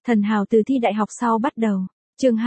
Thần hào từ thi đại học sau bắt đầu. Chương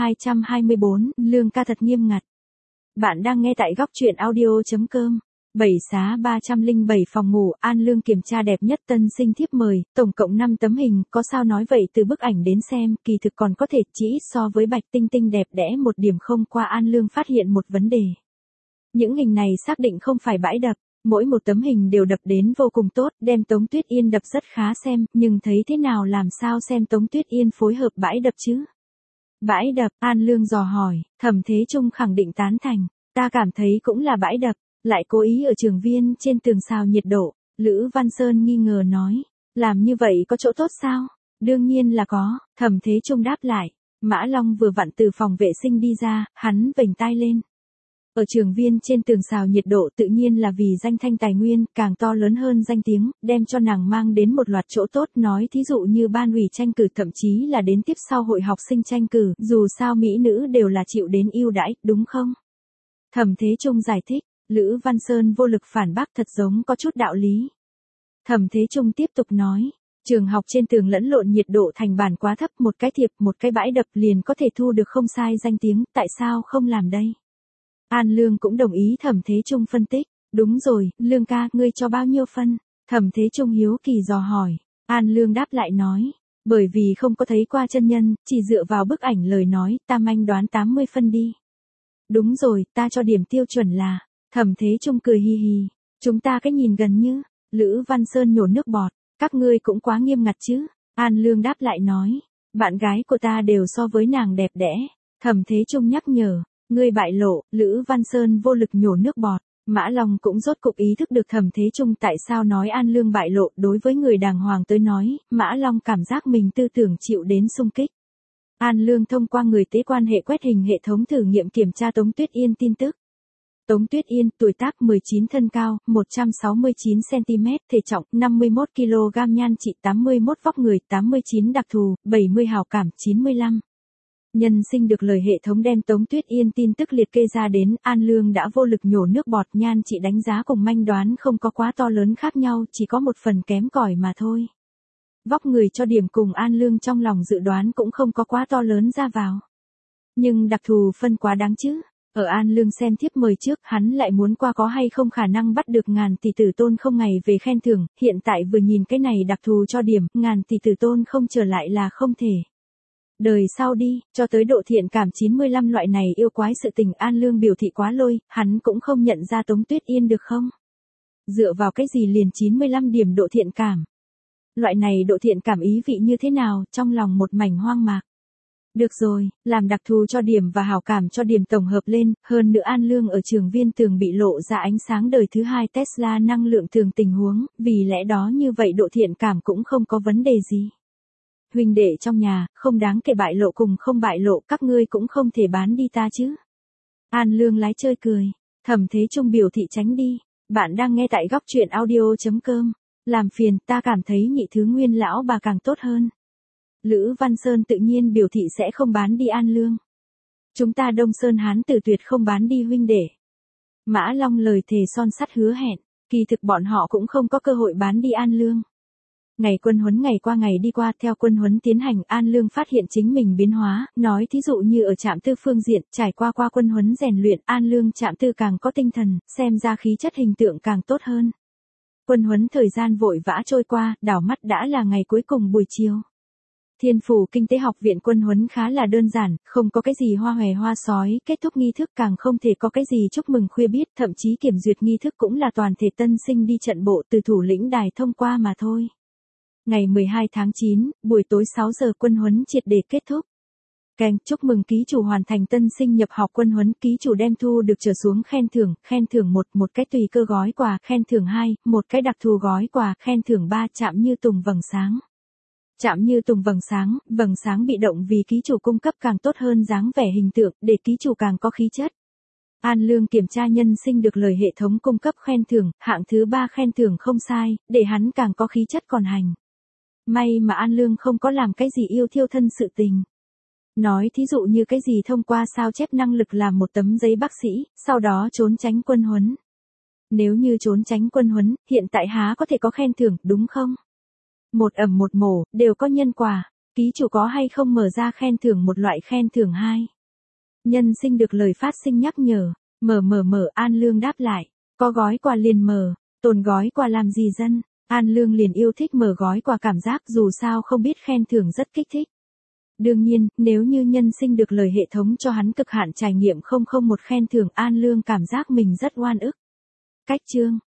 224, lương ca thật nghiêm ngặt. Bạn đang nghe tại góc truyện audio.com. 7 xá 307 phòng ngủ, An Lương kiểm tra đẹp nhất tân sinh thiếp mời, tổng cộng 5 tấm hình, có sao nói vậy từ bức ảnh đến xem, kỳ thực còn có thể chỉ ít so với Bạch Tinh Tinh đẹp đẽ một điểm không qua An Lương phát hiện một vấn đề. Những hình này xác định không phải bãi đập, mỗi một tấm hình đều đập đến vô cùng tốt, đem Tống Tuyết Yên đập rất khá xem, nhưng thấy thế nào làm sao xem Tống Tuyết Yên phối hợp bãi đập chứ? Bãi đập, An Lương dò hỏi, Thẩm Thế Trung khẳng định tán thành, ta cảm thấy cũng là bãi đập, lại cố ý ở trường viên trên tường xào nhiệt độ, Lữ Văn Sơn nghi ngờ nói, làm như vậy có chỗ tốt sao? Đương nhiên là có, Thẩm Thế Trung đáp lại, Mã Long vừa vặn từ phòng vệ sinh đi ra, hắn vểnh tai lên. Ở trường viên trên tường xào nhiệt độ tự nhiên là vì danh thanh tài nguyên, càng to lớn hơn danh tiếng, đem cho nàng mang đến một loạt chỗ tốt, nói thí dụ như ban ủy tranh cử thậm chí là đến tiếp sau hội học sinh tranh cử, dù sao mỹ nữ đều là chịu đến ưu đãi, đúng không? Thẩm Thế Trung giải thích, Lữ Văn Sơn vô lực phản bác thật giống có chút đạo lý. Thẩm Thế Trung tiếp tục nói, trường học trên tường lẫn lộn nhiệt độ thành bản quá thấp, một cái thiệp, một cái bãi đập liền có thể thu được không sai danh tiếng, tại sao không làm đây? An Lương cũng đồng ý Thẩm Thế Trung phân tích, đúng rồi, Lương ca, ngươi cho bao nhiêu phân? Thẩm Thế Trung hiếu kỳ dò hỏi, An Lương đáp lại nói, bởi vì không có thấy qua chân nhân, chỉ dựa vào bức ảnh lời nói, ta manh đoán 80 phân đi. Đúng rồi, ta cho điểm tiêu chuẩn là, Thẩm Thế Trung cười hi hi, chúng ta cái nhìn gần như, Lữ Văn Sơn nhổ nước bọt, các ngươi cũng quá nghiêm ngặt chứ, An Lương đáp lại nói, bạn gái của ta đều so với nàng đẹp đẽ, Thẩm Thế Trung nhắc nhở. Ngươi bại lộ, Lữ Văn Sơn vô lực nhổ nước bọt, Mã Long cũng rốt cục ý thức được Thẩm Thế Trung tại sao nói An Lương bại lộ, đối với người đàng hoàng tới nói, Mã Long cảm giác mình tư tưởng chịu đến xung kích. An Lương thông qua người tế quan hệ quét hình hệ thống thử nghiệm kiểm tra Tống Tuyết Yên tin tức. Tống Tuyết Yên, tuổi tác 19, thân cao 169cm, thể trọng 51kg, nhan trị 81, vóc người 89, đặc thù 70, hào cảm 95. Nhân sinh được lời hệ thống đem Tống Tuyết Yên tin tức liệt kê ra đến, An Lương đã vô lực nhổ nước bọt, nhan chị đánh giá cùng manh đoán không có quá to lớn khác nhau, chỉ có một phần kém cỏi mà thôi. Vóc người cho điểm cùng An Lương trong lòng dự đoán cũng không có quá to lớn ra vào. Nhưng đặc thù phân quá đáng chứ. Ở An Lương xem thiếp mời trước, hắn lại muốn qua có hay không khả năng bắt được ngàn tỷ tử tôn không ngày về khen thưởng, hiện tại vừa nhìn cái này đặc thù cho điểm, ngàn tỷ tử tôn không trở lại là không thể. Đời sau đi, cho tới độ thiện cảm 95 loại này yêu quái sự tình, An Lương biểu thị quá lôi, hắn cũng không nhận ra Tống Tuyết Yên được không? Dựa vào cái gì liền 95 điểm độ thiện cảm? Loại này độ thiện cảm ý vị như thế nào, trong lòng một mảnh hoang mạc. Được rồi, làm đặc thù cho điểm và hảo cảm cho điểm tổng hợp lên, hơn nữa An Lương ở trường viên tường bị lộ ra ánh sáng đời thứ hai Tesla năng lượng thường tình huống, vì lẽ đó như vậy độ thiện cảm cũng không có vấn đề gì. Huynh đệ trong nhà, không đáng kể bại lộ cùng không bại lộ, các ngươi cũng không thể bán đi ta chứ. An Lương lái chơi cười, Thẩm Thế Trung biểu thị tránh đi, bạn đang nghe tại góc truyện audio.com, làm phiền, ta cảm thấy nhị thứ nguyên lão bà càng tốt hơn. Lữ Văn Sơn tự nhiên biểu thị sẽ không bán đi An Lương. Chúng ta Đông Sơn Hán Tử tuyệt không bán đi huynh đệ. Mã Long lời thề son sắt hứa hẹn, kỳ thực bọn họ cũng không có cơ hội bán đi An Lương. Ngày quân huấn ngày qua ngày đi qua, theo quân huấn tiến hành, An Lương phát hiện chính mình biến hóa, nói thí dụ như ở trạm tư phương diện, trải qua quân huấn rèn luyện, An Lương trạm tư càng có tinh thần, xem ra khí chất hình tượng càng tốt hơn. Quân huấn thời gian vội vã trôi qua, đảo mắt đã là ngày cuối cùng buổi chiều. Thiên Phủ Kinh tế học viện quân huấn khá là đơn giản, không có cái gì hoa hòe hoa sói, kết thúc nghi thức càng không thể có cái gì chúc mừng khuya biết, thậm chí kiểm duyệt nghi thức cũng là toàn thể tân sinh đi trận bộ từ thủ lĩnh đài thông qua mà thôi. Ngày 12 tháng 9, buổi tối 6 giờ quân huấn triệt để kết thúc. Keng, chúc mừng ký chủ hoàn thành tân sinh nhập học quân huấn, ký chủ đem thu được trở xuống khen thưởng 1, một cái tùy cơ gói quà, khen thưởng 2, một cái đặc thù gói quà, khen thưởng 3, chạm như tùng vầng sáng. Chạm như tùng vầng sáng bị động vì ký chủ cung cấp càng tốt hơn dáng vẻ hình tượng, để ký chủ càng có khí chất. An Lương kiểm tra nhân sinh được lời hệ thống cung cấp khen thưởng, hạng thứ 3 khen thưởng không sai, để hắn càng có khí chất còn hành. May mà An Lương không có làm cái gì yêu thiêu thân sự tình. Nói thí dụ như cái gì thông qua sao chép năng lực làm một tấm giấy bác sĩ, sau đó trốn tránh quân huấn. Nếu như trốn tránh quân huấn, hiện tại há có thể có khen thưởng, đúng không? Một ẩm một mổ, đều có nhân quả. Ký chủ có hay không mở ra khen thưởng một loại khen thưởng 2? Nhân sinh được lời phát sinh nhắc nhở. Mở An Lương đáp lại. Có gói quà liền mở. Tồn gói quà làm gì dân? An Lương liền yêu thích mở gói quà, cảm giác dù sao không biết khen thưởng rất kích thích. Đương nhiên, nếu như nhân sinh được lời hệ thống cho hắn cực hạn trải nghiệm 001 khen thưởng, An Lương cảm giác mình rất oan ức. Cách chương